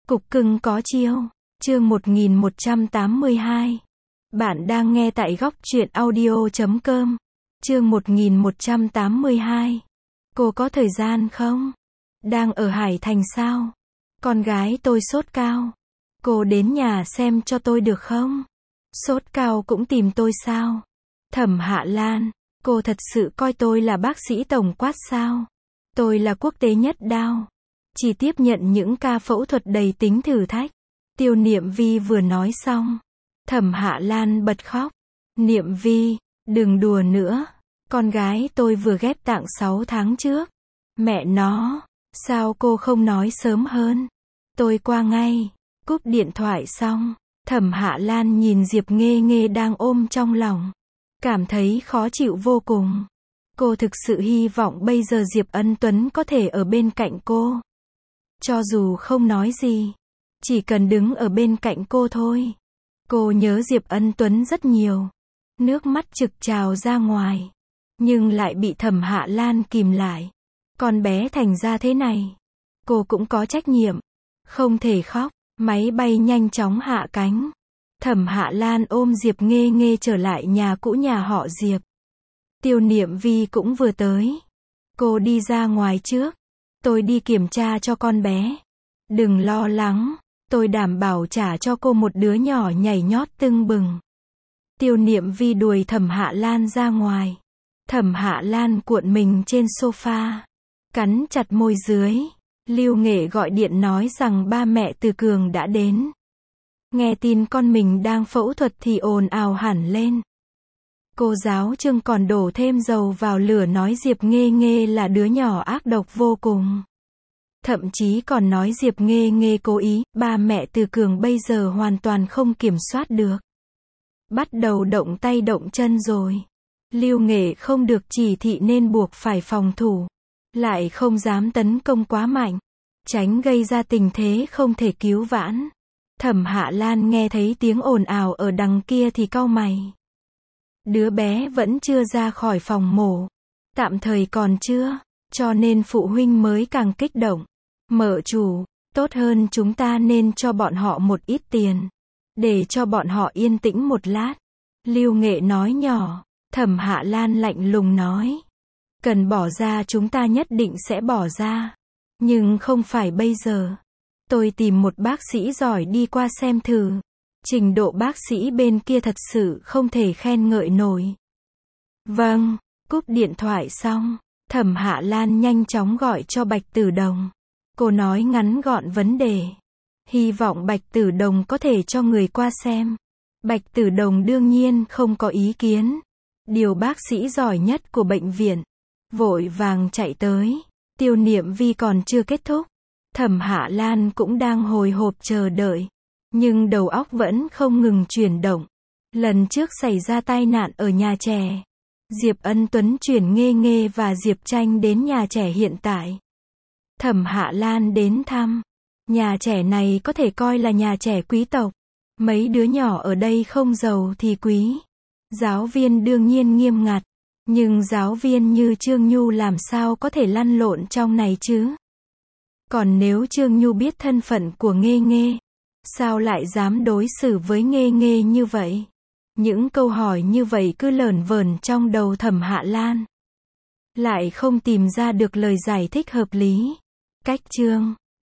Cục cưng có chiêu. Chương 1182. Bạn đang nghe tại góc truyện audio.com. Chương 1182. Cô có thời gian không? Đang ở Hải Thành sao? Con gái tôi sốt cao. Cô đến nhà xem cho tôi được không? Sốt cao cũng tìm tôi sao? Thẩm Hạ Lan, cô thật sự coi tôi là bác sĩ tổng quát sao? Tôi là quốc tế nhất đao. Chỉ tiếp nhận những ca phẫu thuật đầy tính thử thách. Tiêu Niệm Vi vừa nói xong. Thẩm Hạ Lan bật khóc. Niệm Vi, đừng đùa nữa. Con gái tôi vừa ghép tạng 6 tháng trước. Mẹ nó, sao cô không nói sớm hơn? Tôi qua ngay. Cúp điện thoại xong, Thẩm Hạ Lan nhìn Diệp Nghê Nghê đang ôm trong lòng. Cảm thấy khó chịu vô cùng. Cô thực sự hy vọng bây giờ Diệp Ân Tuấn có thể ở bên cạnh cô. Cho dù không nói gì, chỉ cần đứng ở bên cạnh cô thôi. Cô nhớ Diệp Ân Tuấn rất nhiều. Nước mắt trực trào ra ngoài. Nhưng lại bị Thẩm Hạ Lan kìm lại. Con bé thành ra thế này. Cô cũng có trách nhiệm. Không thể khóc. Máy bay nhanh chóng hạ cánh. Thẩm Hạ Lan ôm Diệp Nghê Nghê trở lại nhà cũ nhà họ Diệp. Tiêu Niệm Vi cũng vừa tới. Cô đi ra ngoài trước. Tôi đi kiểm tra cho con bé. Đừng lo lắng. Tôi đảm bảo trả cho cô một đứa nhỏ nhảy nhót tưng bừng. Tiêu Niệm Vi đuổi Thẩm Hạ Lan ra ngoài. Thẩm Hạ Lan cuộn mình trên sofa. Cắn chặt môi dưới. Lưu Nghệ gọi điện nói rằng ba mẹ Từ Cường đã đến. Nghe tin con mình đang phẫu thuật thì ồn ào hẳn lên. Cô giáo Trương còn đổ thêm dầu vào lửa nói Diệp Nghê Nghê là đứa nhỏ ác độc vô cùng. Thậm chí còn nói Diệp Nghê Nghê cố ý, ba mẹ Từ Cường bây giờ hoàn toàn không kiểm soát được. Bắt đầu động tay động chân rồi. Lưu Nghệ không được chỉ thị nên buộc phải phòng thủ. Lại không dám tấn công quá mạnh. Tránh gây ra tình thế không thể cứu vãn. Thẩm Hạ Lan nghe thấy tiếng ồn ào ở đằng kia thì cau mày. Đứa bé vẫn chưa ra khỏi phòng mổ. Tạm thời còn chưa. Cho nên phụ huynh mới càng kích động. Mợ chủ, tốt hơn chúng ta nên cho bọn họ một ít tiền. Để cho bọn họ yên tĩnh một lát. Lưu Nghệ nói nhỏ. Thẩm Hạ Lan lạnh lùng nói. Cần bỏ ra chúng ta nhất định sẽ bỏ ra. Nhưng không phải bây giờ. Tôi tìm một bác sĩ giỏi đi qua xem thử. Trình độ bác sĩ bên kia thật sự không thể khen ngợi nổi. Vâng, cúp điện thoại xong. Thẩm Hạ Lan nhanh chóng gọi cho Bạch Tử Đồng. Cô nói ngắn gọn vấn đề. Hy vọng Bạch Tử Đồng có thể cho người qua xem. Bạch Tử Đồng đương nhiên không có ý kiến. Điều bác sĩ giỏi nhất của bệnh viện. Vội vàng chạy tới. Tiêu Niệm Vi còn chưa kết thúc. Thẩm Hạ Lan cũng đang hồi hộp chờ đợi. Nhưng đầu óc vẫn không ngừng chuyển động. Lần trước xảy ra tai nạn ở nhà trẻ. Diệp Ân Tuấn chuyển Nghê Nghê và Diệp Tranh đến nhà trẻ hiện tại. Thẩm Hạ Lan đến thăm. Nhà trẻ này có thể coi là nhà trẻ quý tộc. Mấy đứa nhỏ ở đây không giàu thì quý. Giáo viên đương nhiên nghiêm ngặt. Nhưng giáo viên như Trương Nhu làm sao có thể lăn lộn trong này chứ? Còn nếu Trương Nhu biết thân phận của Nghê Nghê, sao lại dám đối xử với Nghê Nghê như vậy? Những câu hỏi như vậy cứ lởn vởn trong đầu Thẩm Hạ Lan. Lại không tìm ra được lời giải thích hợp lý. Cách chương